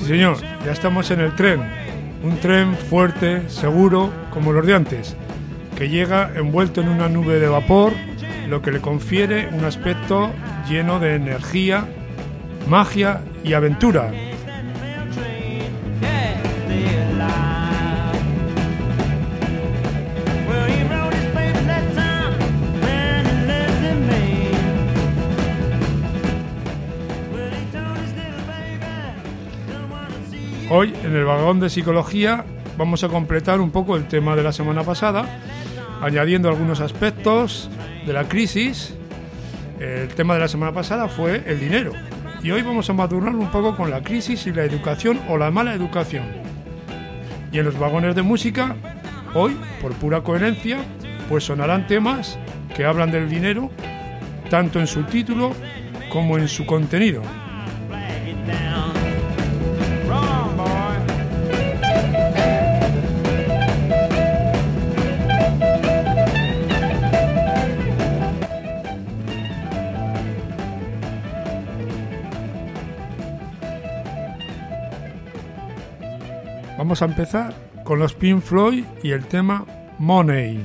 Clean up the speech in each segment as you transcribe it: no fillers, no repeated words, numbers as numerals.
señor, ya estamos en el tren. Un tren fuerte, seguro, como los de antes, que llega envuelto en una nube de vapor, lo que le confiere un aspecto lleno de energía, magia y aventura. Hoy, en el vagón de psicología, vamos a completar un poco el tema de la semana pasada, añadiendo algunos aspectos de la crisis. El tema de la semana pasada fue el dinero. Y hoy vamos a madurarlo un poco con la crisis y la educación o la mala educación. Y en los vagones de música, hoy, por pura coherencia, pues sonarán temas que hablan del dinero, tanto en su título como en su contenido. Vamos a empezar con los Pink Floyd y el tema Money.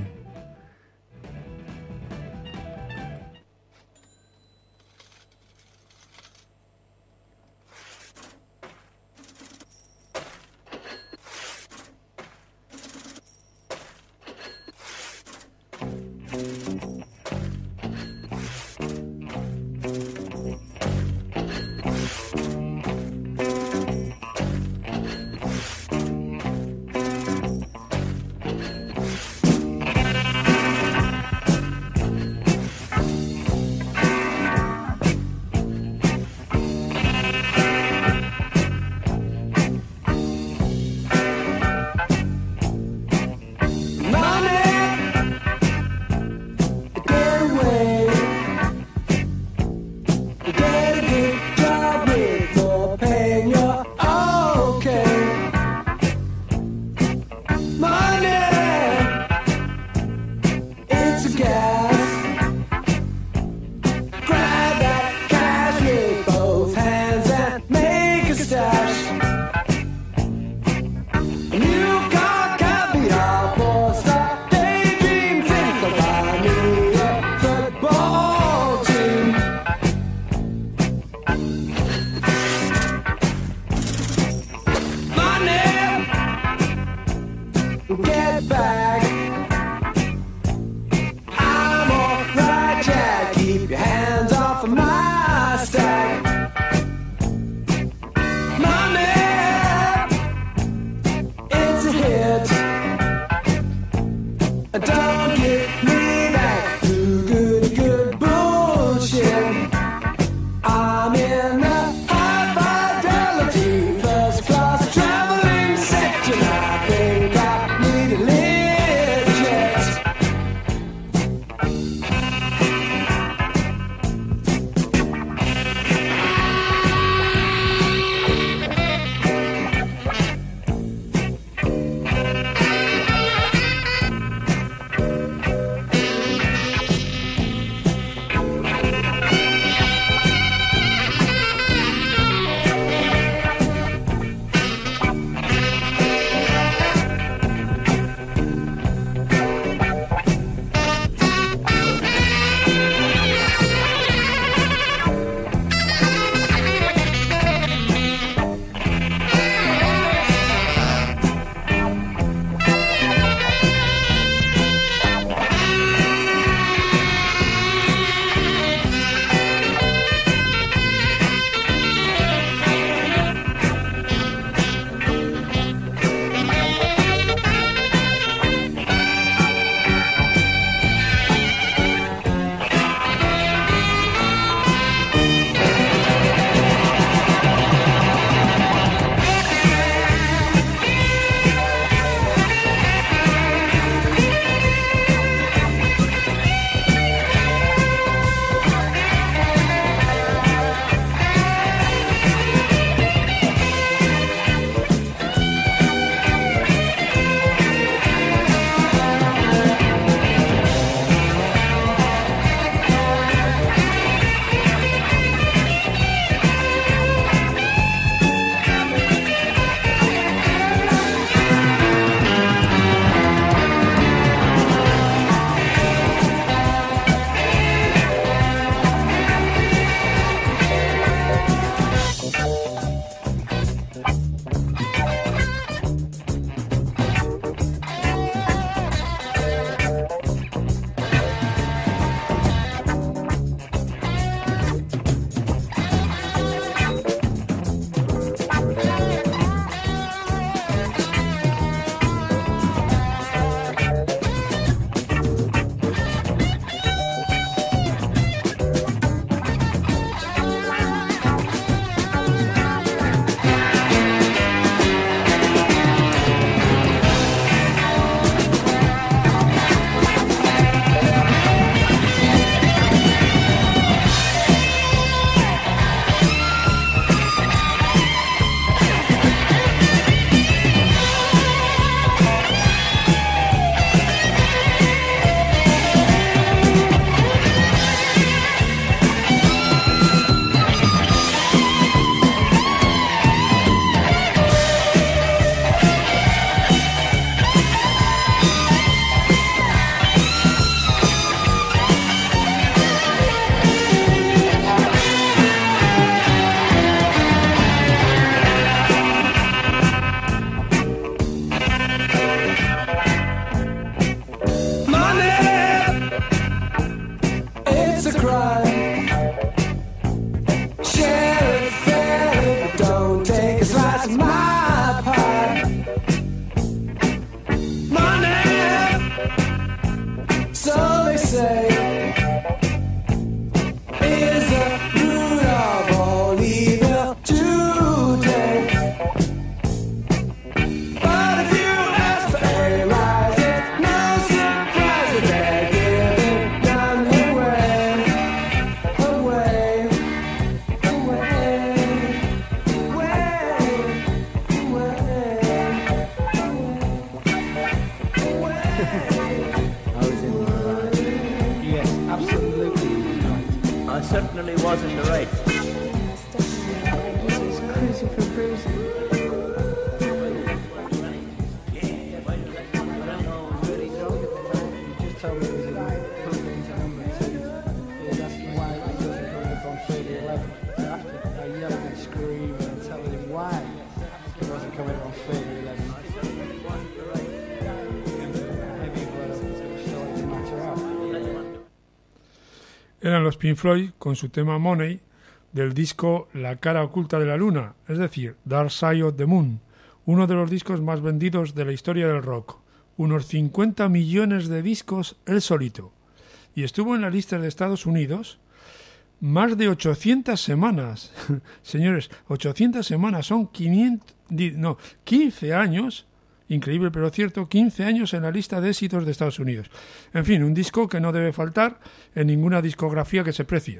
First class traveling section, I think I need a little certainly was in the right. He's cruising for cruising. Told me he was in number 2. He was asking why he wasn't coming up on 3 to 11. After I yelled and screamed and telling him why he wasn't coming up on 3 to 11. Heavy blood started to matter out. Eran los Pink Floyd con su tema Money del disco La cara oculta de la luna, es decir, Dark Side of the Moon, uno de los discos más vendidos de la historia del rock. Unos 50 millones de discos él solito. Y estuvo en la lista de Estados Unidos más de 800 semanas. Señores, 800 semanas son 15 años, increíble pero cierto, 15 años en la lista de éxitos de Estados Unidos. En fin, un disco que no debe faltar en ninguna discografía que se precie.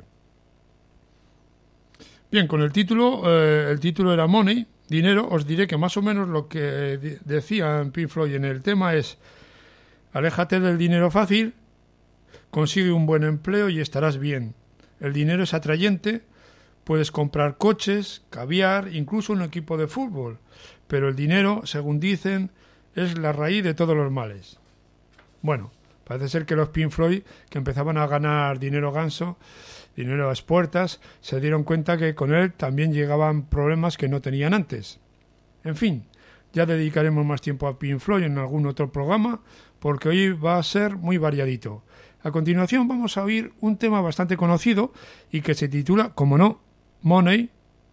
Bien, con el título era Money, dinero. Os diré que más o menos lo que decía Pink Floyd en el tema es: aléjate del dinero fácil, consigue un buen empleo y estarás bien. El dinero es atrayente, puedes comprar coches, caviar, incluso un equipo de fútbol, pero el dinero, según dicen, es la raíz de todos los males. Bueno, parece ser que los Pink Floyd, que empezaban a ganar dinero ganso, dinero a las puertas, se dieron cuenta que con él también llegaban problemas que no tenían antes. En fin, ya dedicaremos más tiempo a Pink Floyd en algún otro programa, porque hoy va a ser muy variadito. A continuación vamos a oír un tema bastante conocido y que se titula, como no, Money,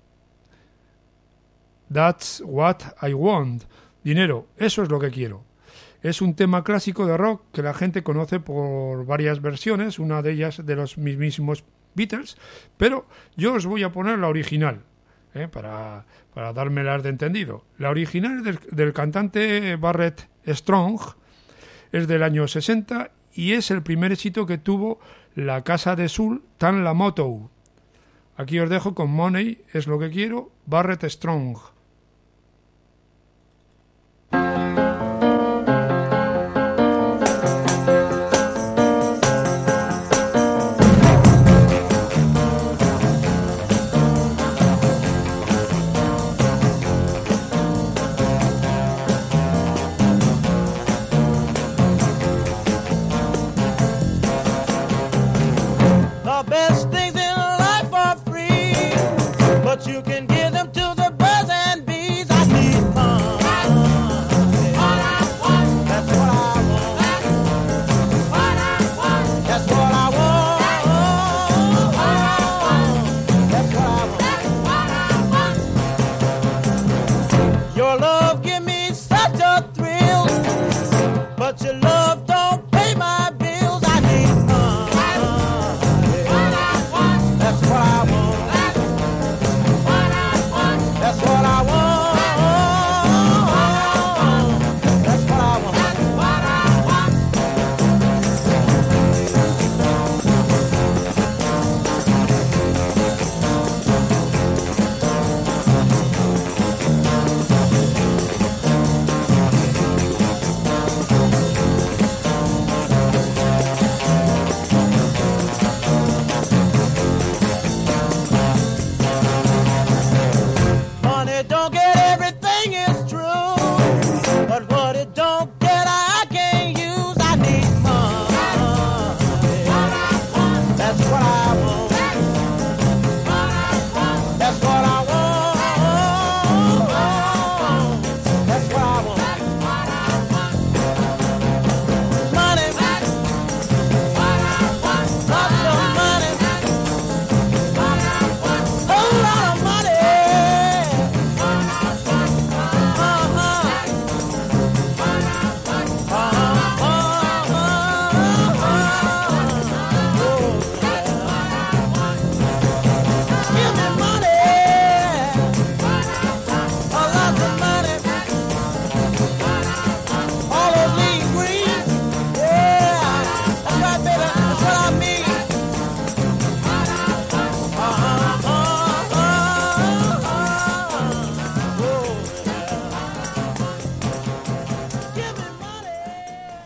That's What I Want. Dinero, eso es lo que quiero. Es un tema clásico de rock que la gente conoce por varias versiones, una de ellas de los mismísimos Beatles, pero yo os voy a poner la original, para dármelas de entendido. La original es del cantante Barrett Strong, es del año 60 y es el primer éxito que tuvo la casa de Soul, Tan La Motown. Aquí os dejo con Money, es lo que quiero, Barrett Strong. You can give them to the birds and bees. I need fun. That's what I want. That's what I want. That's what I want. That's what I want. Your love give me such a thrill, but your love don't pay my bills. I need fun. That's what I want. That's what I want. That's what I want. That's what I want. Don't get everything is true, but what it don't get I can't use. I need fun. That's what I want. That's what I want. That's what I want. Money, lots of money, whole lot of money.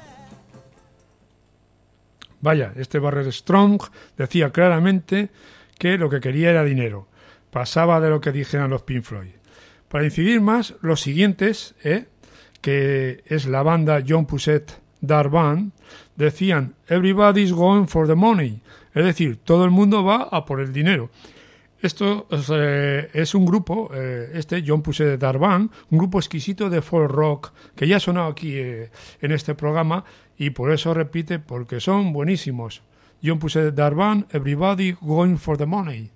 Vaya, este Barrett Strong decía claramente que lo que quería era dinero. Pasaba de lo que dijeran los Pink Floyd. Para incidir más, los siguientes, que es la banda John Pusset Dark Band, decían "Everybody's going for the money", es decir, todo el mundo va a por el dinero. Esto es un grupo, John Pusset Dark Band, un grupo exquisito de folk rock que ya ha sonado aquí en este programa y por eso repite, porque son buenísimos. John Pusset Dark Band, "Everybody going for the money".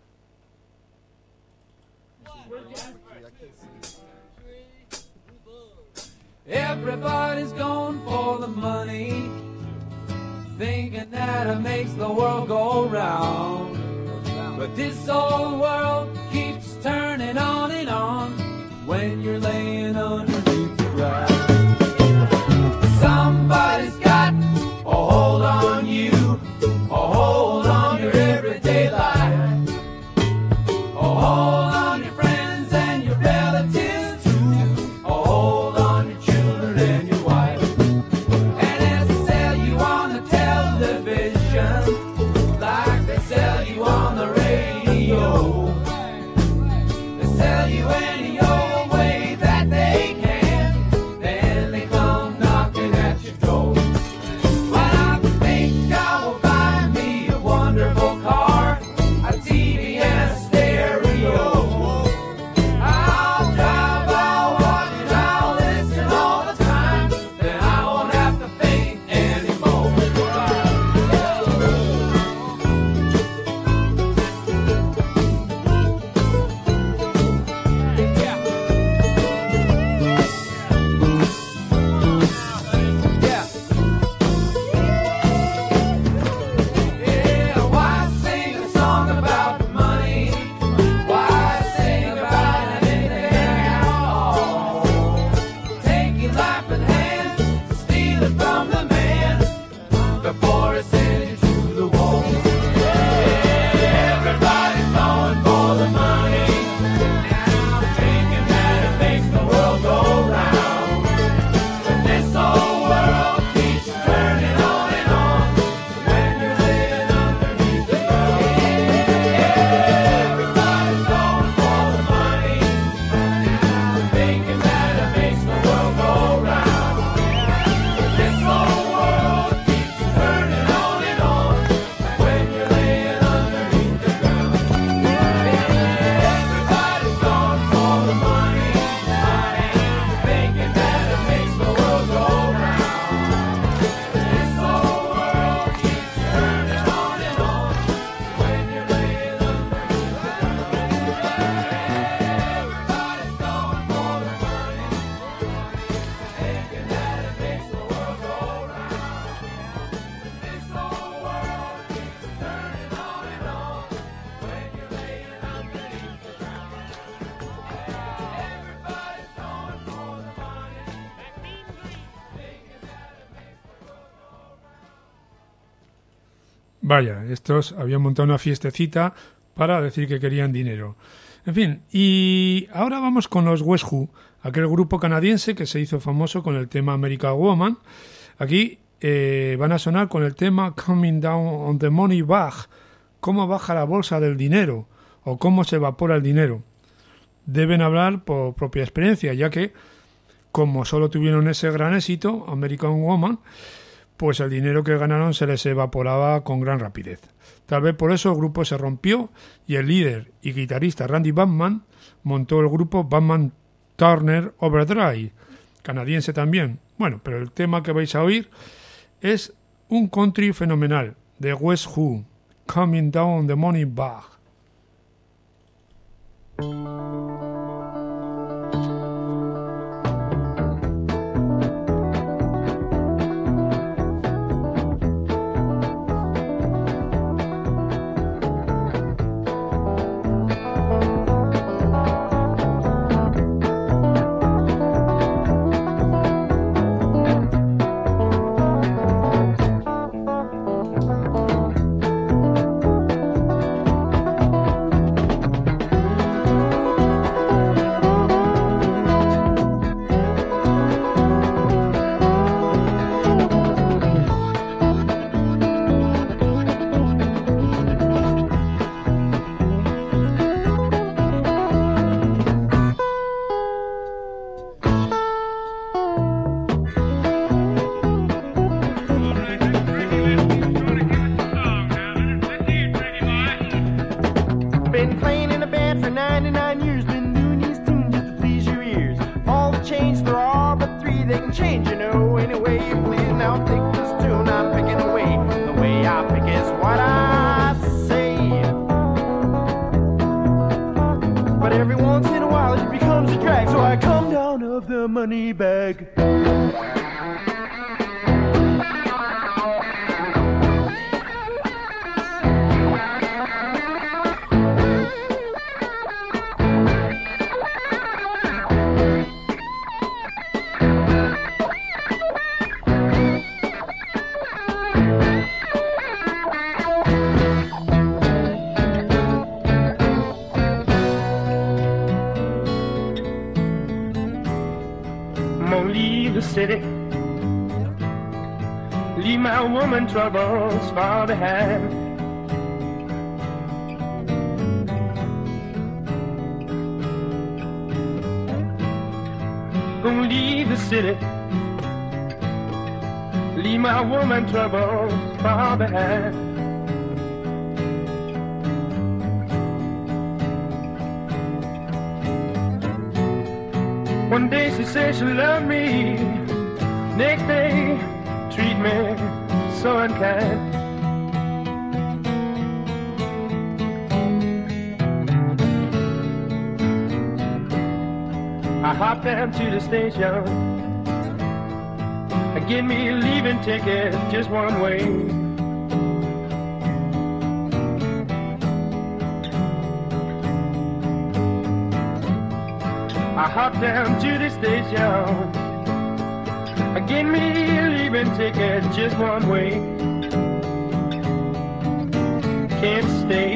Everybody's going for the money, thinking that it makes the world go round. But this old world keeps turning on and on when you're laying underneath the ground. Somebody's got a hold on you, a hold on your everyday life, a hold on your friends and your relatives too, a hold on your children and your wife. And as they sell you on the television, like they sell you on the radio, they sell you any old way that they can, then they come knocking at your door. But I think I will buy me a wonderful car, a TV and a stereo. I'll drive, I'll watch and I'll listen all the time, then I won't have to think anymore. Yeah, why sing a song about the money? Why sing about anything at all? Take your life in hand, steal it from the man before it sends you to the wall. Everybody's going for the money, thinking that it makes the world go round. But this old world keeps turning on and on when you're living underneath the ground. Everybody's going for the money, thinking that it makes the world go round. But this old world keeps turning on and on when you're laying underneath the ground. Everybody's going for the money, thinking that it makes the world go round. This old world keeps turning on and on when you're laying underneath the ground. Everybody's going for the money, thinking that it makes the world go round. This old world keeps turning on and on when you're laying underneath the ground. Everybody's going for the money, thinking that it makes the world go round. Vaya, estos habían montado una fiestecita para decir que querían dinero. En fin, y ahora vamos con los West Who, aquel grupo canadiense que se hizo famoso con el tema American Woman. Aquí van a sonar con el tema Coming Down on the Money Bag, cómo baja la bolsa del dinero o cómo se evapora el dinero. Deben hablar por propia experiencia, ya que como solo tuvieron ese gran éxito, American Woman, pues el dinero que ganaron se les evaporaba con gran rapidez. Tal vez por eso el grupo se rompió y el líder y guitarrista Randy Bachman montó el grupo Bachman Turner Overdrive, canadiense también. Bueno, pero el tema que vais a oír es un country fenomenal de West Who, Coming Down the Money Bag. please now take this tune I'm picking away. The way I pick is what I say. But every once in a while it becomes a drag, so I come down of the money bag. City, leave my woman troubles far behind. Gonna leave the city, leave my woman troubles far behind. One day she said she loved me, next day treat me so unkind. I hopped down to the station, I get me a leaving ticket just one way. I hopped down to the station, I get me a leaving ticket just one way. Can't stay.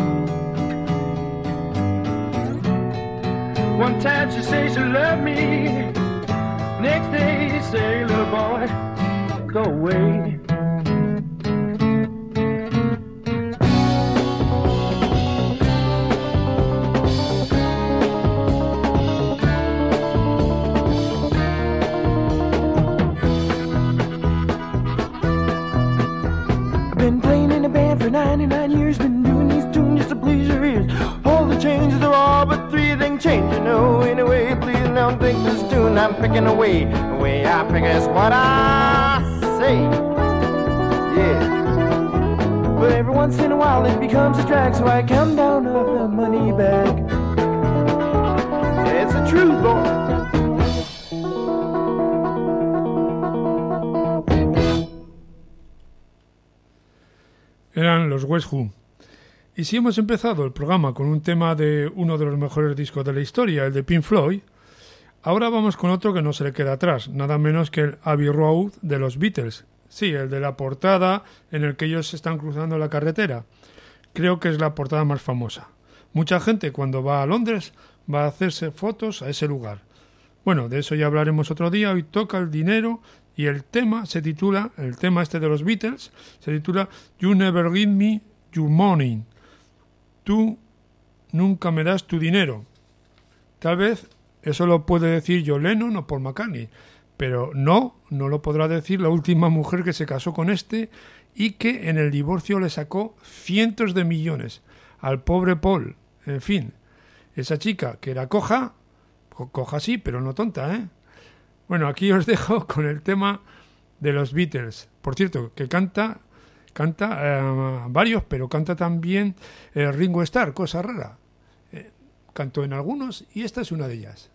One time she say she loved me, next day she say, little boy, go away. Been playing in a band for 99 years, been doing these tunes just to please your ears. All the changes are all but three things change, you know. Anyway, please don't think this tune I'm picking away. The way I pick is what I say. Yeah. But every once in a while it becomes a drag, so I come down off the money bag. Yeah, it's the truth, boy. Eran los West Who. Y si hemos empezado el programa con un tema de uno de los mejores discos de la historia, el de Pink Floyd, ahora vamos con otro que no se le queda atrás, nada menos que el Abbey Road de los Beatles. Sí, el de la portada en el que ellos están cruzando la carretera. Creo que es la portada más famosa. Mucha gente cuando va a Londres va a hacerse fotos a ese lugar. Bueno, de eso ya hablaremos otro día. Hoy toca el dinero. Y el tema se titula, el tema este de los Beatles, se titula You Never Give Me Your Money. Tú nunca me das tu dinero. Tal vez eso lo puede decir John Lennon o Paul McCartney, pero no lo podrá decir la última mujer que se casó con este y que en el divorcio le sacó cientos de millones al pobre Paul. En fin, esa chica que era coja sí, pero no tonta, ¿eh? Bueno, aquí os dejo con el tema de los Beatles. Por cierto, que canta varios, pero canta también Ringo Starr, cosa rara. Cantó en algunos y esta es una de ellas.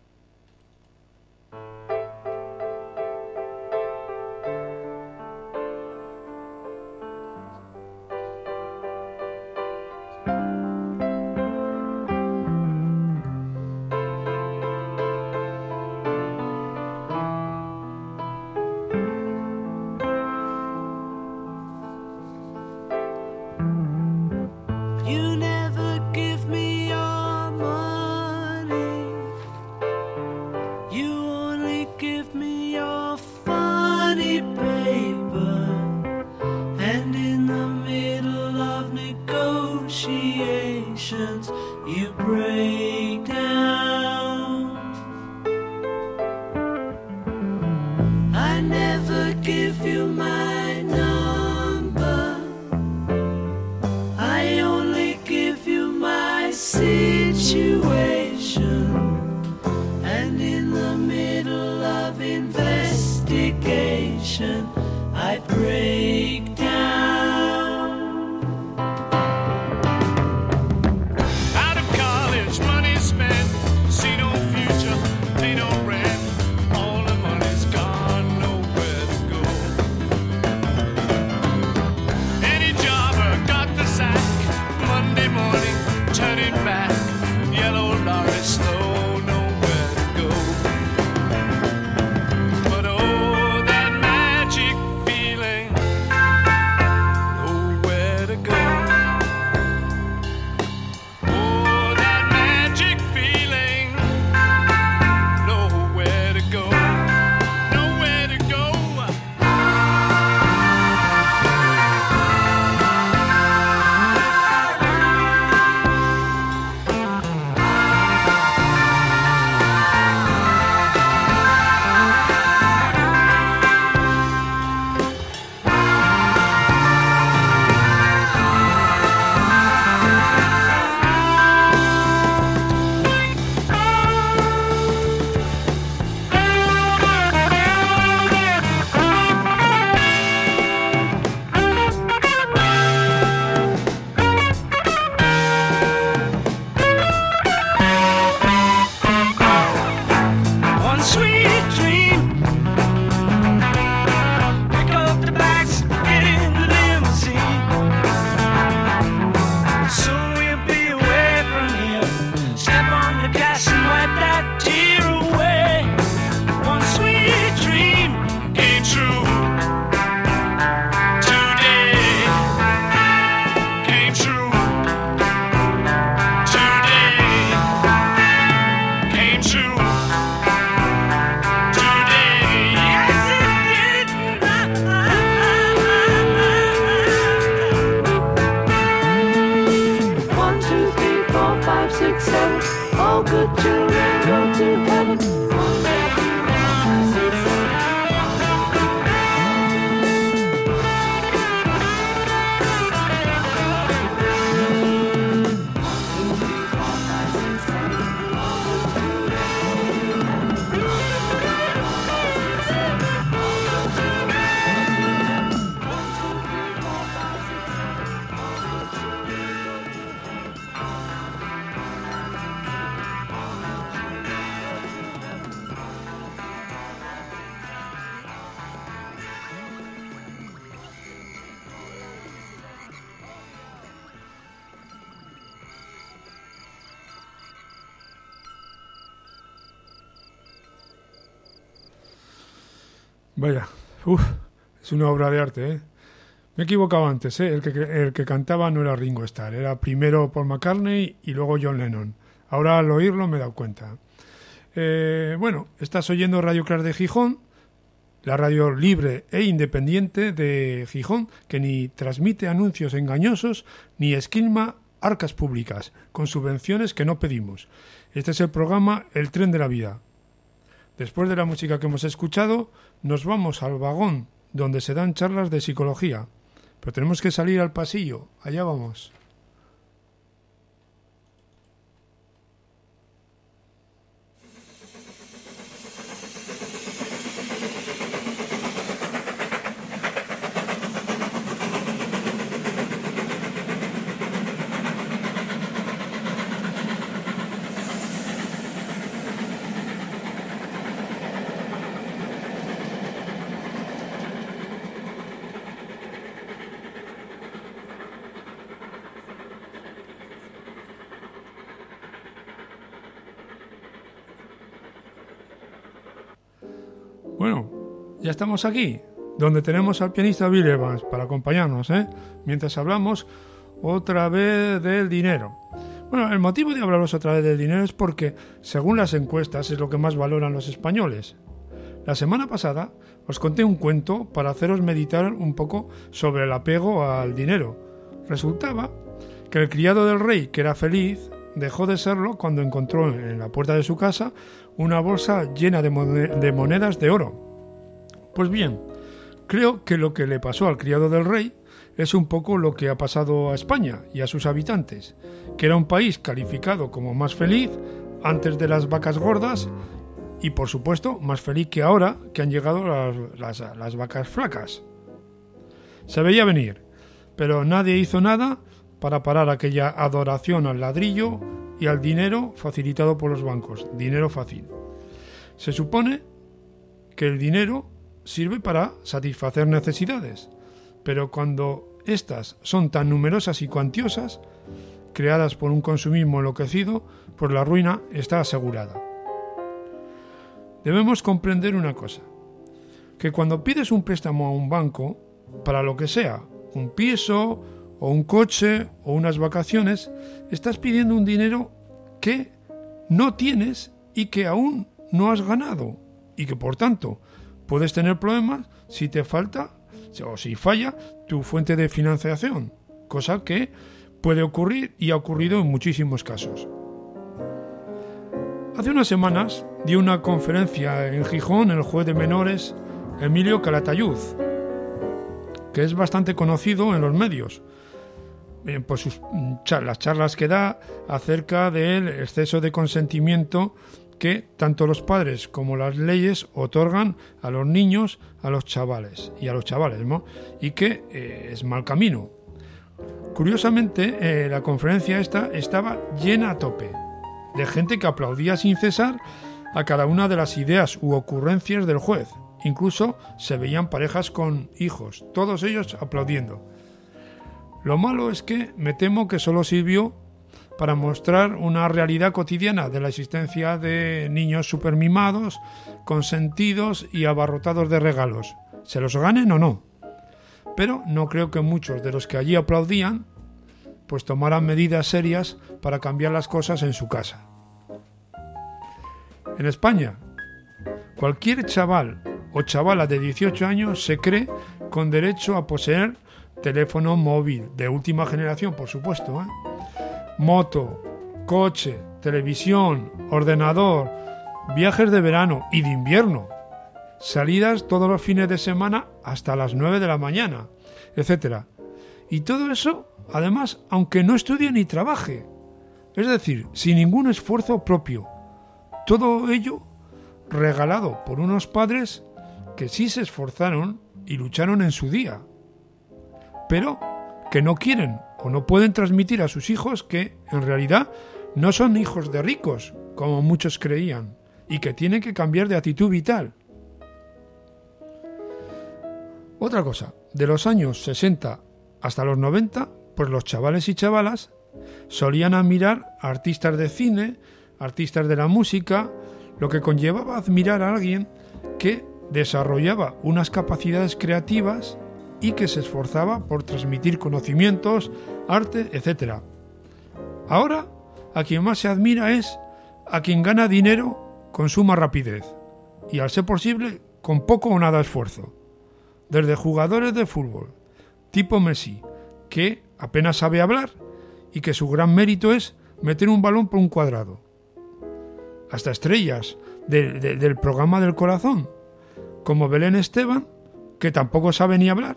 You never give me your money. I'd break down. Out of college, money spent, see no future, pay no rent. All the money's gone, nowhere to go. Any jobber got the sack. Monday morning, turning back. Yellow lorry, slow, nowhere to go. But oh, that magic feeling, nowhere to go. Oh, that magic feeling, nowhere to go. Nowhere to go. One sweet dream. Pick up the bags, get in the limousine. Soon we'll be away from here. Step on the gas and wipe that tear away. One sweet dream came true. Today came true. Today came true. Today, yes it did. 1, 2, 3, 4, 5, 6, 7. All good children go to heaven. 1, 2, 3, 4, 5, 6, 7. Vaya, es una obra de arte, ¿eh? Me he equivocado antes, ¿eh? El que cantaba no era Ringo Starr, era primero Paul McCartney y luego John Lennon. Ahora al oírlo me he dado cuenta. Bueno, estás oyendo Radio Crash de Gijón, la radio libre e independiente de Gijón, que ni transmite anuncios engañosos ni esquilma arcas públicas con subvenciones que no pedimos. Este es el programa El Tren de la Vida. Después de la música que hemos escuchado, nos vamos al vagón donde se dan charlas de psicología. Pero tenemos que salir al pasillo. Allá vamos. Bueno, ya estamos aquí, donde tenemos al pianista Bill Evans para acompañarnos, mientras hablamos otra vez del dinero. Bueno, el motivo de hablaros otra vez del dinero es porque, según las encuestas, es lo que más valoran los españoles. La semana pasada os conté un cuento para haceros meditar un poco sobre el apego al dinero. Resultaba que el criado del rey, que era feliz, dejó de serlo cuando encontró en la puerta de su casa una bolsa llena de monedas de oro. Pues bien, creo que lo que le pasó al criado del rey es un poco lo que ha pasado a España y a sus habitantes, que era un país calificado como más feliz antes de las vacas gordas y, por supuesto, más feliz que ahora que han llegado las vacas flacas. Se veía venir, pero nadie hizo nada para parar aquella adoración al ladrillo y al dinero facilitado por los bancos, dinero fácil. Se supone que el dinero sirve para satisfacer necesidades, pero cuando estas son tan numerosas y cuantiosas, creadas por un consumismo enloquecido, pues la ruina está asegurada. Debemos comprender una cosa, que cuando pides un préstamo a un banco, para lo que sea, un piso o un coche o unas vacaciones, estás pidiendo un dinero que no tienes y que aún no has ganado y que por tanto puedes tener problemas si te falta o si falla tu fuente de financiación, cosa que puede ocurrir y ha ocurrido en muchísimos casos. Hace unas semanas dio una conferencia en Gijón el juez de menores Emilio Calatayud, que es bastante conocido en los medios por las charlas que da acerca del exceso de consentimiento que tanto los padres como las leyes otorgan a los niños, a los chavales, ¿no? Y que es mal camino. Curiosamente, la conferencia esta estaba llena a tope de gente que aplaudía sin cesar a cada una de las ideas u ocurrencias del juez. Incluso se veían parejas con hijos, todos ellos aplaudiendo. Lo malo es que me temo que solo sirvió para mostrar una realidad cotidiana de la existencia de niños supermimados, consentidos y abarrotados de regalos, se los ganen o no. Pero no creo que muchos de los que allí aplaudían pues tomaran medidas serias para cambiar las cosas en su casa. En España, cualquier chaval o chavala de 18 años se cree con derecho a poseer teléfono móvil, de última generación, por supuesto, moto, coche, televisión, ordenador, viajes de verano y de invierno, salidas todos los fines de semana hasta las 9 de la mañana, etc. Y todo eso, además, aunque no estudie ni trabaje, es decir, sin ningún esfuerzo propio. Todo ello regalado por unos padres que sí se esforzaron y lucharon en su día, pero que no quieren o no pueden transmitir a sus hijos que, en realidad, no son hijos de ricos, como muchos creían, y que tienen que cambiar de actitud vital. Otra cosa, de los años 60 hasta los 90, pues los chavales y chavalas solían admirar a artistas de cine, artistas de la música, lo que conllevaba admirar a alguien que desarrollaba unas capacidades creativas y que se esforzaba por transmitir conocimientos, arte, etc. Ahora, a quien más se admira es a quien gana dinero con suma rapidez y, al ser posible, con poco o nada esfuerzo. Desde jugadores de fútbol, tipo Messi, que apenas sabe hablar y que su gran mérito es meter un balón por un cuadrado, hasta estrellas del programa del corazón, como Belén Esteban, que tampoco sabe ni hablar,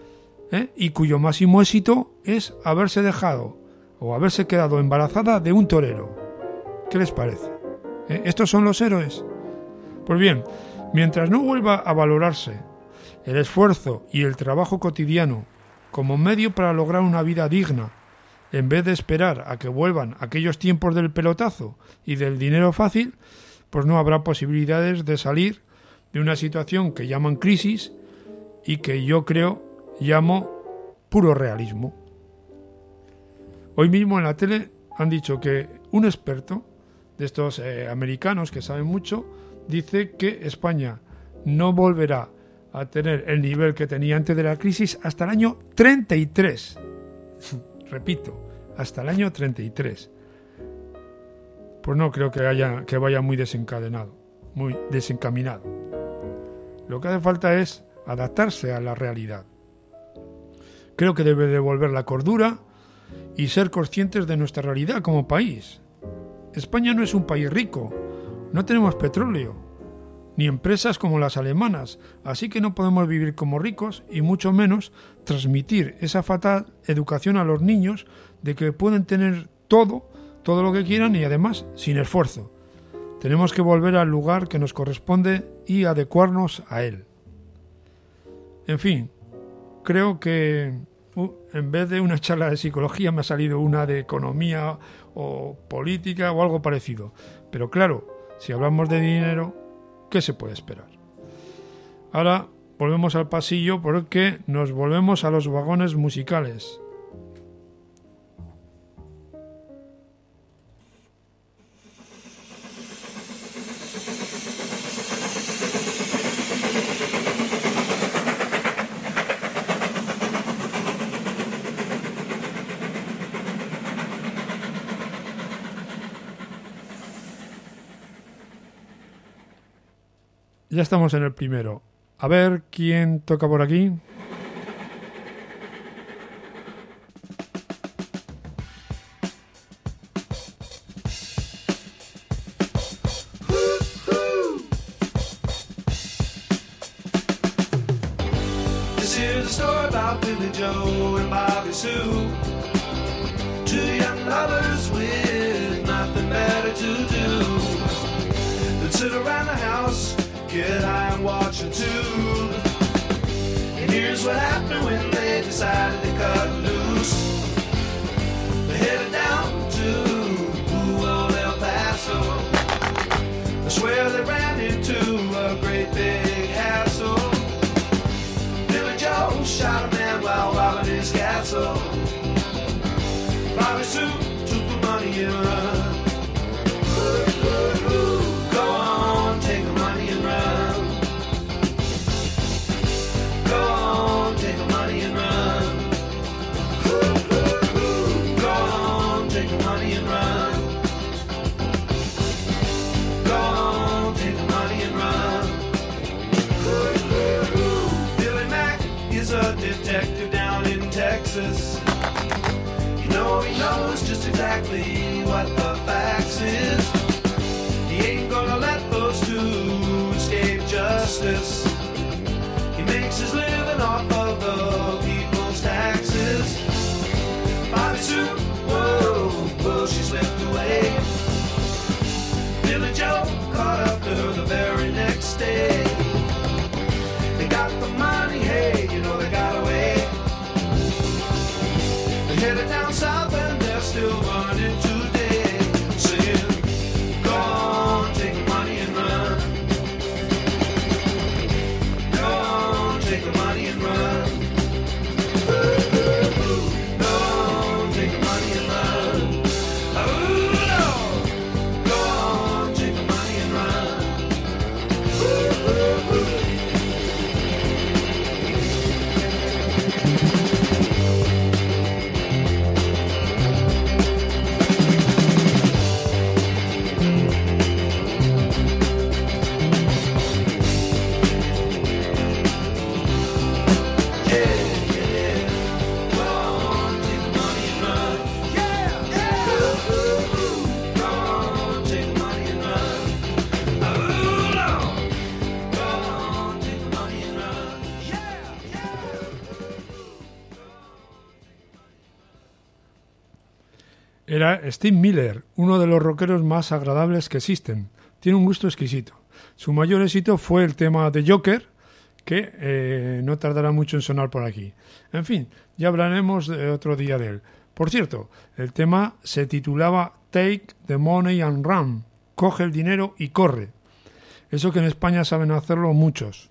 y cuyo máximo éxito es haberse dejado o haberse quedado embarazada de un torero. ¿Qué les parece? ¿Estos son los héroes? Pues bien, mientras no vuelva a valorarse el esfuerzo y el trabajo cotidiano como medio para lograr una vida digna, en vez de esperar a que vuelvan aquellos tiempos del pelotazo y del dinero fácil, pues no habrá posibilidades de salir de una situación que llaman crisis y que yo llamo puro realismo. Hoy mismo en la tele han dicho que un experto de estos americanos que saben mucho dice que España no volverá a tener el nivel que tenía antes de la crisis hasta el año 33. Repito, hasta el año 33. Pues no creo que vaya muy desencaminado. Lo que hace falta es adaptarse a la realidad. Creo que debe devolver la cordura y ser conscientes de nuestra realidad como país. España no es un país rico, no tenemos petróleo, ni empresas como las alemanas, así que no podemos vivir como ricos y mucho menos transmitir esa fatal educación a los niños de que pueden tener todo lo que quieran y además sin esfuerzo. Tenemos que volver al lugar que nos corresponde y adecuarnos a él. En fin, creo que en vez de una charla de psicología me ha salido una de economía o política o algo parecido. Pero claro, si hablamos de dinero, ¿qué se puede esperar? Ahora volvemos al pasillo porque nos volvemos a los vagones musicales. Ya estamos en el primero. A ver quién toca por aquí. This here's a story about Billy Joe and Bobby Sue. Two young lovers with nothing better to do than sit around the house, get high and watch a tube. And here's what happened when they decided to cut loose. They headed down to old El Paso. I swear they ran into a great big hassle. Billy Joe shot a man while robbing his castle. Bobby Sue took the money and run. Go on, take the money and run. Go on, take the money and run. Go on, take the money and run. Go on, take the money and run. Billy Mack is a detective down in Texas. You know he knows just exactly what the facts is. He ain't gonna let those two escape justice. He makes his living off of the people's taxes. Bobby Sue, whoa, whoa, she slipped away. Billy Joe caught up to her the very next day. They got the money, hey, you know they got away. They headed down south and they're still running today, saying, go on, take the money and run. Go on, take the money and run. Go on, take the money and run. Oh, Lord. Go on, take the money and run. Era Steve Miller, uno de los rockeros más agradables que existen. Tiene un gusto exquisito. Su mayor éxito fue el tema de Joker, que no tardará mucho en sonar por aquí. En fin, ya hablaremos otro día de él. Por cierto, el tema se titulaba Take the Money and Run. Coge el dinero y corre. Eso que en España saben hacerlo muchos.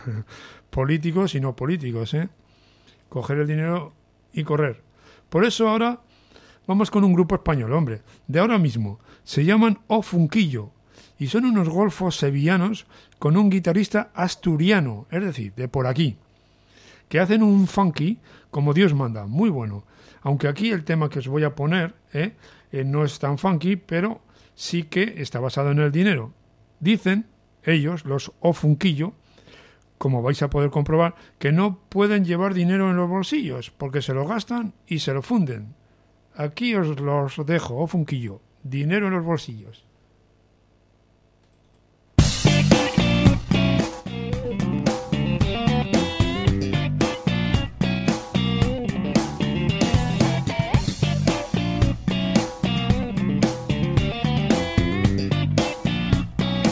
Políticos y no políticos, ¿eh? Coger el dinero y correr. Por eso ahora vamos con un grupo español, hombre, de ahora mismo. Se llaman O Funquillo y son unos golfos sevillanos con un guitarrista asturiano, es decir, de por aquí, que hacen un funky como Dios manda, muy bueno. Aunque aquí el tema que os voy a poner no es tan funky, pero sí que está basado en el dinero. Dicen ellos, los O Funquillo, como vais a poder comprobar, que no pueden llevar dinero en los bolsillos porque se lo gastan y se lo funden. Aquí os los dejo, O Funquillo, dinero en los bolsillos.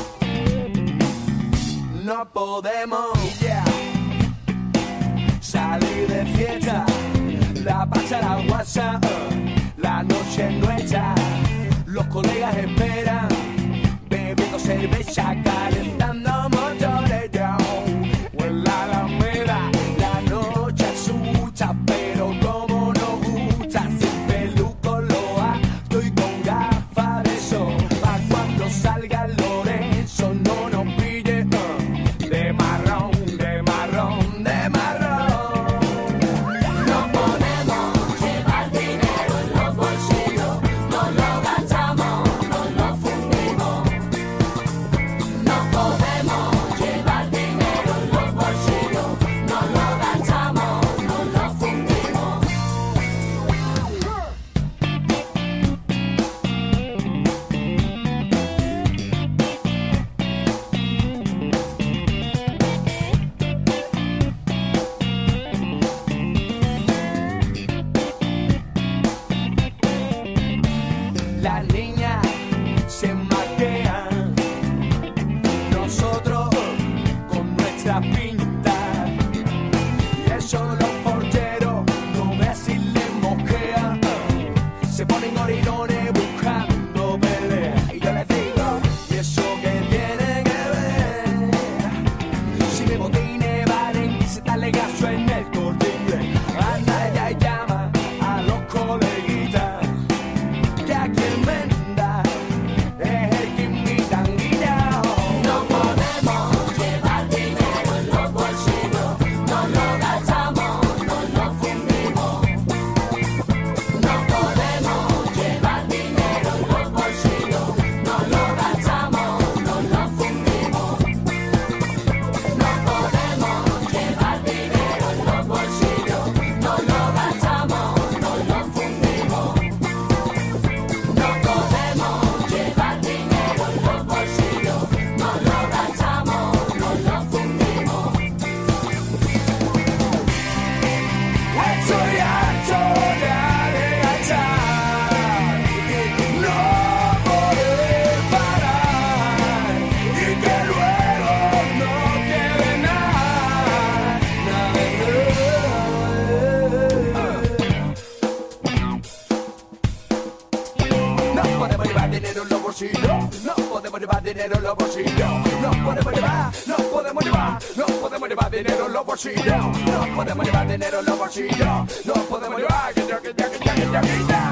No podemos salir de fiesta, la pasa la guasa, la noche es nuestra, los colegas esperan, bebiendo cerveza, calentando motores down. O en la Alameda, la noche asusta, pero como nos gusta, sin peluco lo alto y con gafas de sol, pa' cuando salga el Lorenzo no nos pille de marrón, de marrón, de marrón. No podemos llevar dinero en los bolsillos, no lo gastamos, no lo fundimos. No podemos llevar dinero en los bolsillos, no lo gastamos, no lo fundimos. Las niñas se maquean, nosotros con nuestra pinta, y eso los porteros no ven si les mosquean, se ponen orinones buscando pelea, y yo les digo, ¿y eso que tiene que ver? Si me botines valen 17 legazos en el Corte Inglés, anda ella y llama a los coleguitas, que aquí el menda es el que invitan guiñao. No podemos llevar dinero en los bolsillos, no lo gastamos, no lo fundimos. No podemos llevar dinero en los bolsillos, no lo gastamos, no lo fundimos. No podemos llevar dinero en los bolsillos, no lo gastamos, no lo fundimos. No podemos llevar dinero en los bolsillos, no lo gastamos, no lo fundimos. Estoy harto ya de gastar y no poder parar, y que luego no quede nada, No podemos llevar dinero en los bolsillos, no podemos llevar dinero en los bolsillos, no podemos llevar, no podemos llevar, no podemos llevar dinero en los bolsillos, no podemos llevar dinero en los bolsillos, no podemos llevar, que ya.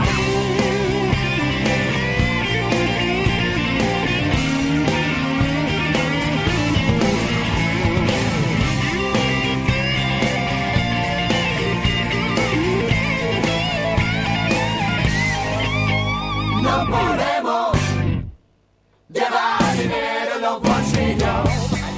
No podemos llevar dinero en los bolsillos.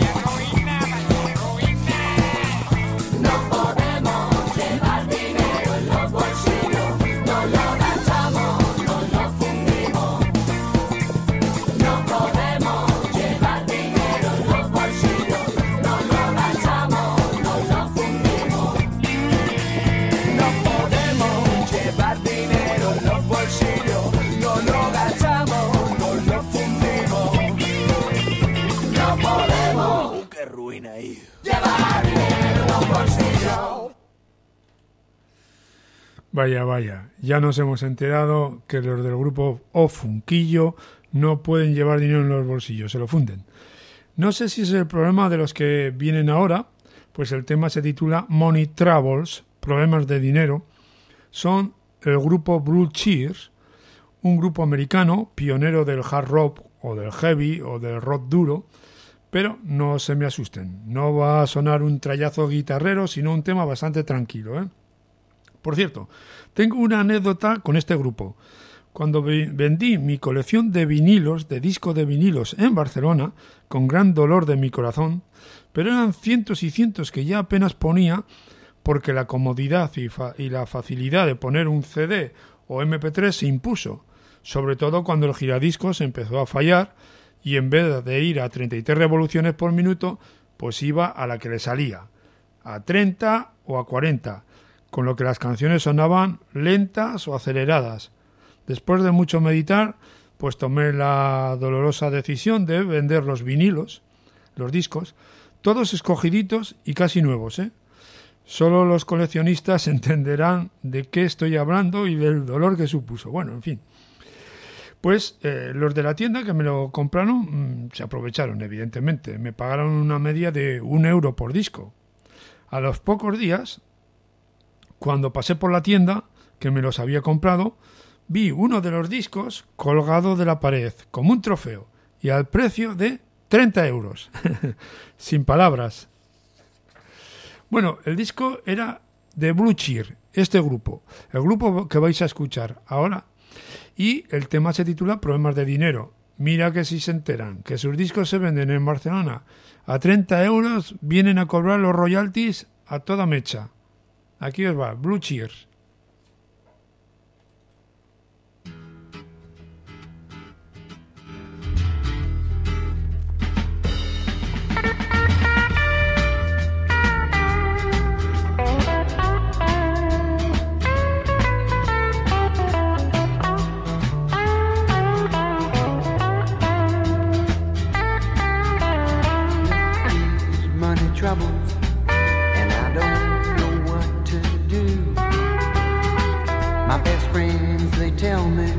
No podemos llevar dinero en los bolsillos. No lo gastamos, no lo fundimos. No podemos llevar dinero en los bolsillos. No lo gastamos, no lo fundimos. No podemos llevar dinero en los bolsillos. No lo gastamos, no lo fundimos. No podemos, qué ruina ahí, llevar dinero en los bolsillos. Vaya, ya nos hemos enterado que los del grupo O Funquillo no pueden llevar dinero en los bolsillos, se lo funden. No sé si es el problema de los que vienen ahora, pues el tema se titula Money Troubles, problemas de dinero. Son el grupo Blue Cheers, un grupo americano pionero del hard rock o del heavy o del rock duro, pero no se me asusten, no va a sonar un trayazo guitarrero, sino un tema bastante tranquilo, ¿eh? Por cierto, tengo una anécdota con este grupo. Cuando vendí mi colección de vinilos, de discos de vinilos en Barcelona, con gran dolor de mi corazón, pero eran cientos y cientos que ya apenas ponía, porque la comodidad y la facilidad de poner un CD o MP3 se impuso, sobre todo cuando el giradiscos empezó a fallar y en vez de ir a 33 revoluciones por minuto, pues iba a la que le salía, a 30 o a 40, con lo que las canciones sonaban lentas o aceleradas. Después de mucho meditar, pues tomé la dolorosa decisión de vender los vinilos, los discos, todos escogiditos y casi nuevos, ¿eh? Solo los coleccionistas entenderán de qué estoy hablando y del dolor que supuso. Bueno, en fin. Pues los de la tienda que me lo compraron se aprovecharon, evidentemente. Me pagaron una media de 1 euro por disco. A los pocos días, cuando pasé por la tienda que me los había comprado, vi uno de los discos colgado de la pared como un trofeo y al precio de 30 euros. Sin palabras. Bueno, el disco era de Blue Cheer, este grupo, el grupo que vais a escuchar ahora. Y el tema se titula Problemas de dinero. Mira que si se enteran que sus discos se venden en Barcelona a 30 euros, vienen a cobrar los royalties a toda mecha. Aquí os va, Blue Cheer. Money troubles, and I don't know what to do. My best friends, they tell me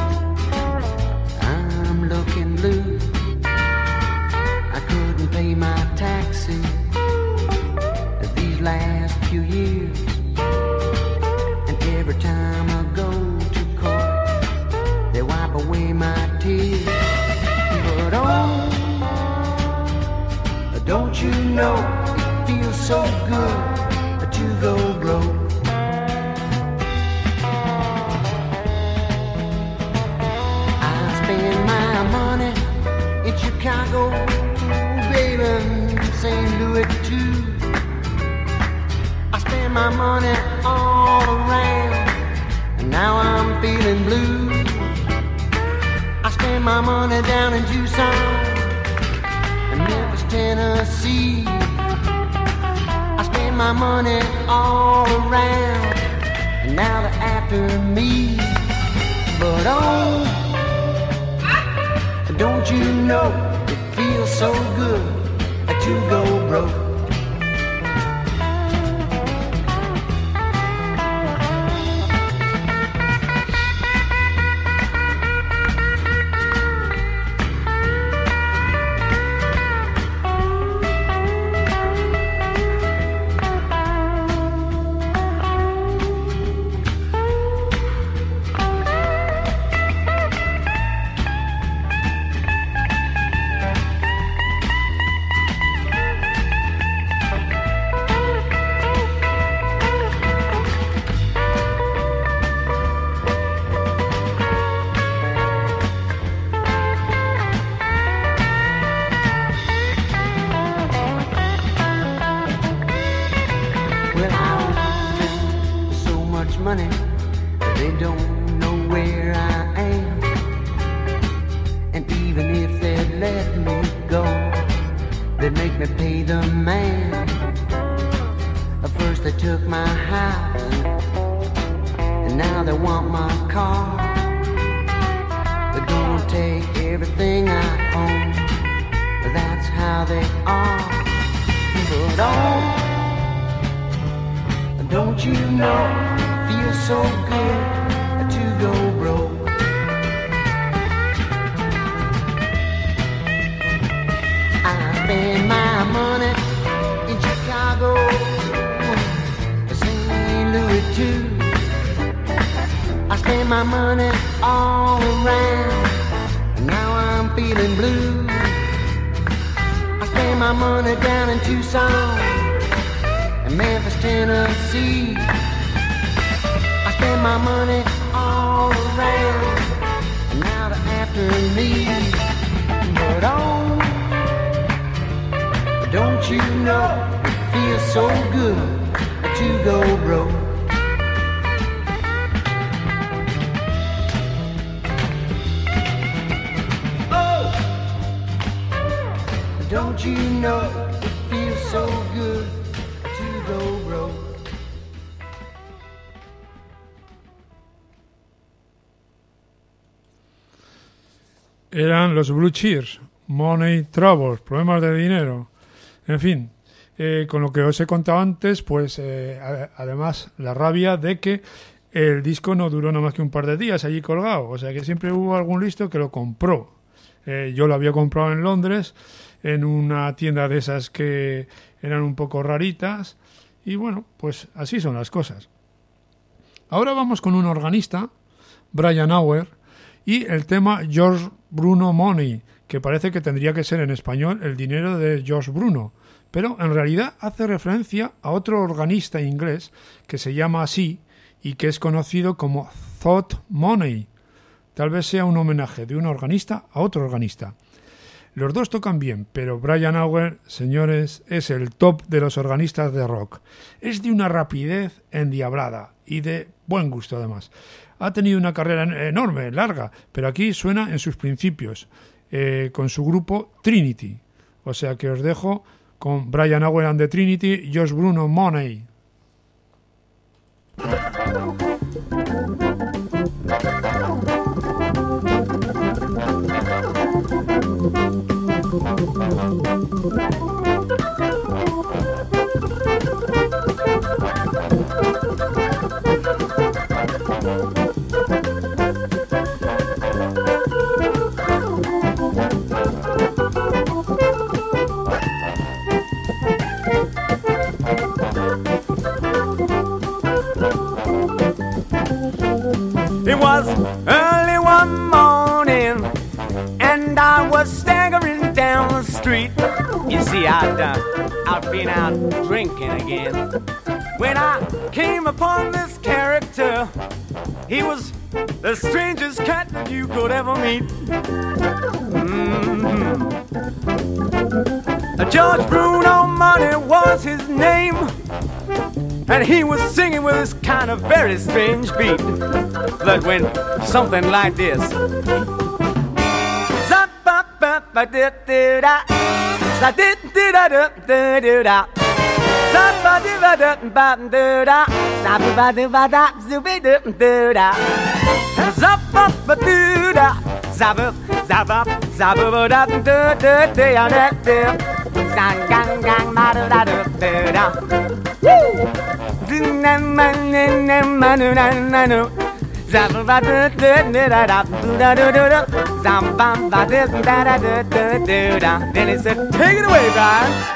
I'm looking blue. I couldn't pay my taxi these last few years, and every time I go to court, they wipe away my tears. But oh, don't you know it feels so good to go broke? I spend my money in Chicago, baby, St. Louis too. I spend my money all around, and now I'm feeling blue. I spend my money down in Tucson, Memphis, Tennessee. I spend my money all around, and now they're after me. But oh, don't you know it feels so good to go broke? Money, they don't know where I am. And even if they'd let me go, they'd make me pay the man. First they took my house, and now they want my car. They're gonna take everything I own, that's how they are. But oh, don't you know feels so good to go broke? I spend my money in Chicago, St. Louis too. I spend my money all around, and now I'm feeling blue. I spend my money down in Tucson and Memphis, Tennessee. Spend my money all around, and now they're after me. But oh, don't you know it feels so good to go broke? Oh, don't you know it feels so good to go broke? Eran los Blue Cheers, Money Troubles, problemas de dinero. En fin, con lo que os he contado antes, pues además la rabia de que el disco no duró nada más que un par de días allí colgado, o sea que siempre hubo algún listo que lo compró. Yo lo había comprado en Londres, en una tienda de esas que eran un poco raritas, y bueno, pues así son las cosas. Ahora vamos con un organista, Brian Auer, y el tema George Bruno Money, que parece que tendría que ser en español el dinero de George Bruno, pero en realidad hace referencia a otro organista inglés que se llama así y que es conocido como Thought Money. Tal vez sea un homenaje de un organista a otro organista. Los dos tocan bien, pero Brian Auer, señores, es el top de los organistas de rock. Es de una rapidez endiablada y de buen gusto además. Ha tenido una carrera enorme, larga, pero aquí suena en sus principios, con su grupo Trinity. O sea que os dejo con Brian Auer and the Trinity, George Bruno Money. It was early one morning, and I was staggering down the street. You see, I'd been out drinking again when I came upon this character. He was the strangest cat you could ever meet. George Bruno Money was his name, and he was singing with this kind of very strange beat that went something like this. Then he said, take it away, Brian.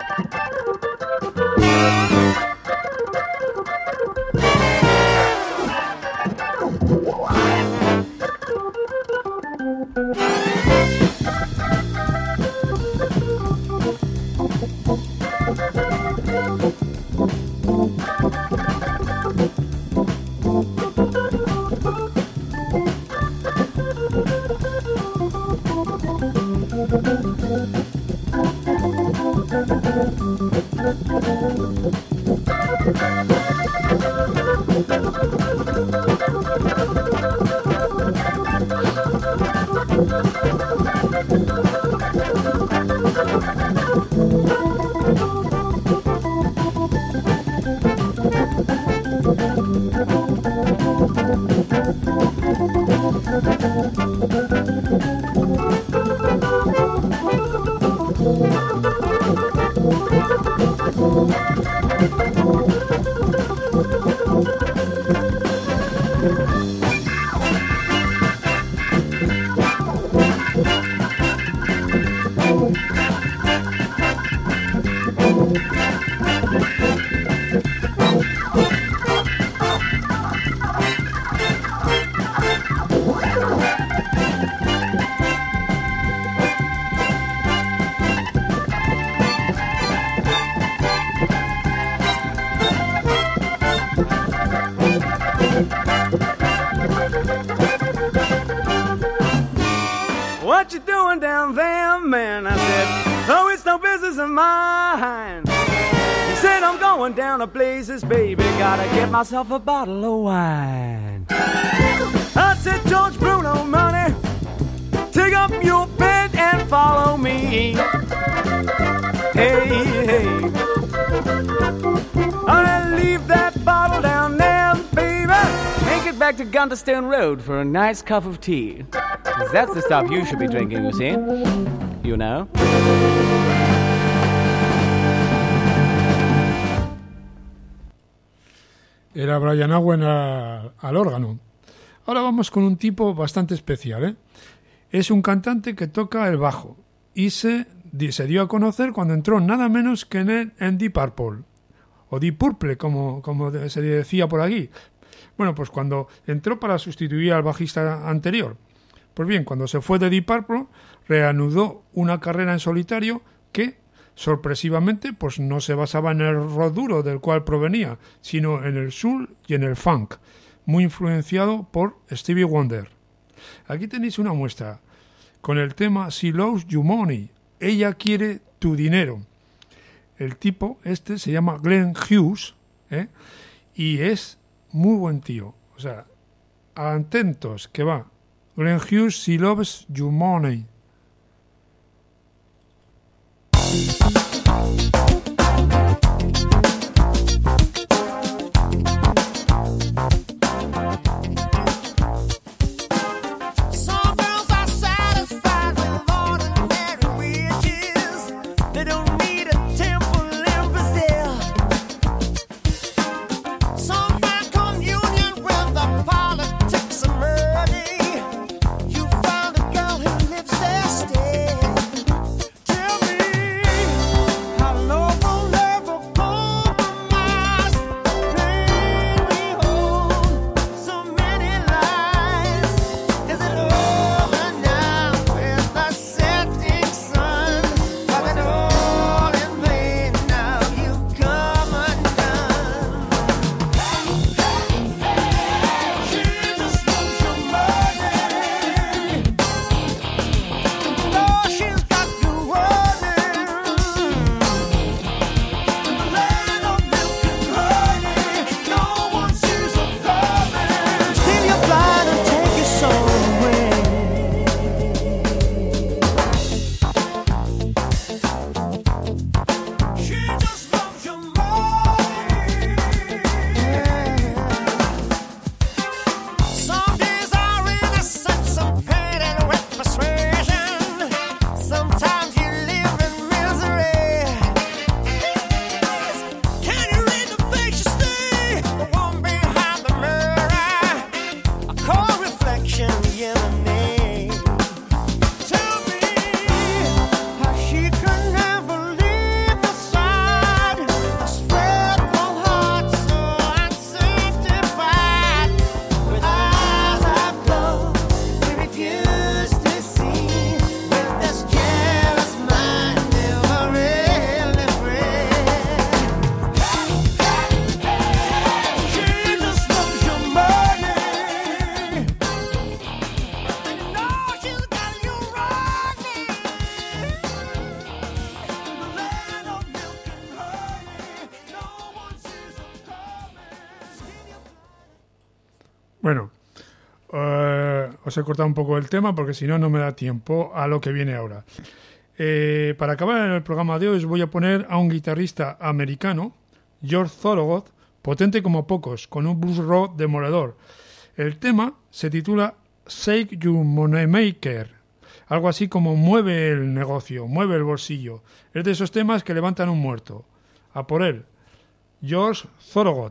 What you doing down there, man? I said, oh, it's no business of mine. He said, I'm going down to Blazes, baby. Gotta get myself a bottle of wine. I said, George Bruno Money, take up your bed and follow me. Hey, hey. I'll leave that bottle down there, baby. Take it back to Gunterstone Road for a nice cup of tea. 'Cause that's the stuff you should be drinking, you see. You know? Era Brian Owen al órgano. Ahora vamos con un tipo bastante especial, ¿eh? Es un cantante que toca el bajo y se dio a conocer cuando entró nada menos que en Deep Purple, o Deep Purple, como se decía por aquí. Bueno, pues cuando entró para sustituir al bajista anterior. Pues bien, cuando se fue de Deep Purple, reanudó una carrera en solitario que, sorpresivamente, pues no se basaba en el rock duro del cual provenía, sino en el soul y en el funk, muy influenciado por Stevie Wonder. Aquí tenéis una muestra, con el tema She Loves Your Money, ella quiere tu dinero. El tipo este se llama Glenn Hughes, y es muy buen tío. O sea, atentos, que va. Glenn Hughes, She Loves Your Money. Bueno, os he cortado un poco el tema porque si no, no me da tiempo a lo que viene ahora. Para acabar el programa de hoy os voy a poner a un guitarrista americano, George Thorogood, potente como pocos, con un blues rock demoledor. El tema se titula Shake Your Moneymaker, algo así como mueve el negocio, mueve el bolsillo. Es de esos temas que levantan un muerto. A por él, George Thorogood.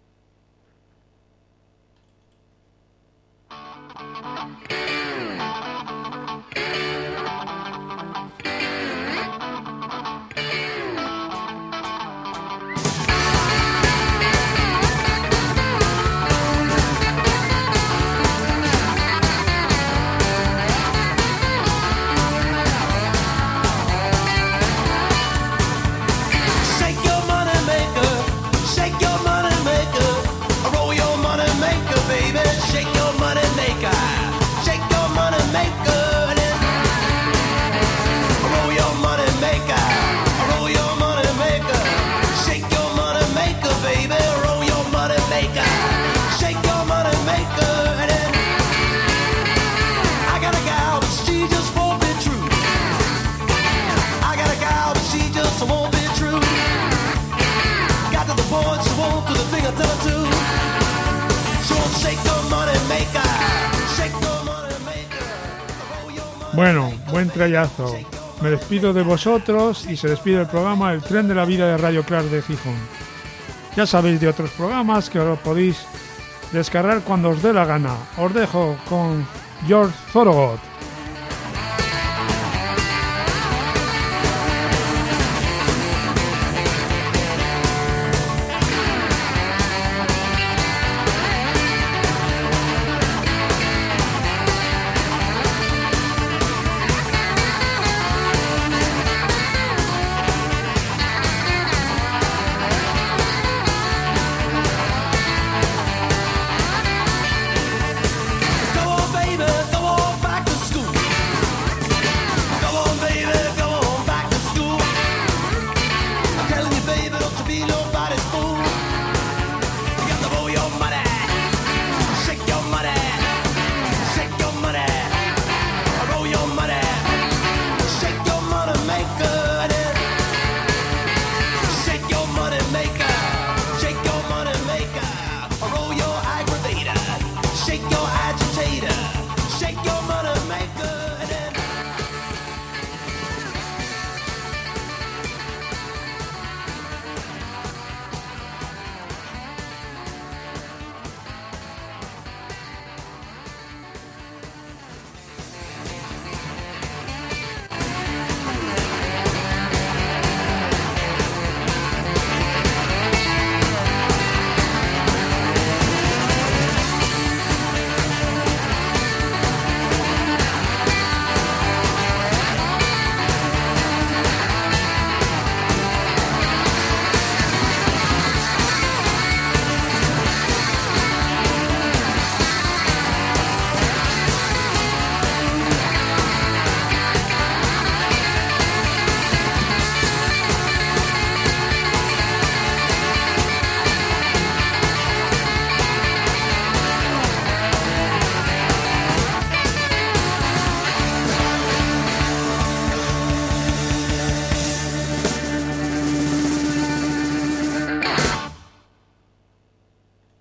Bueno, buen trayazo. Me despido de vosotros y se despide el programa El Tren de la Vida de Radio Clark de Gijón. Ya sabéis de otros programas que os podéis descargar cuando os dé la gana. Os dejo con George Thorogood.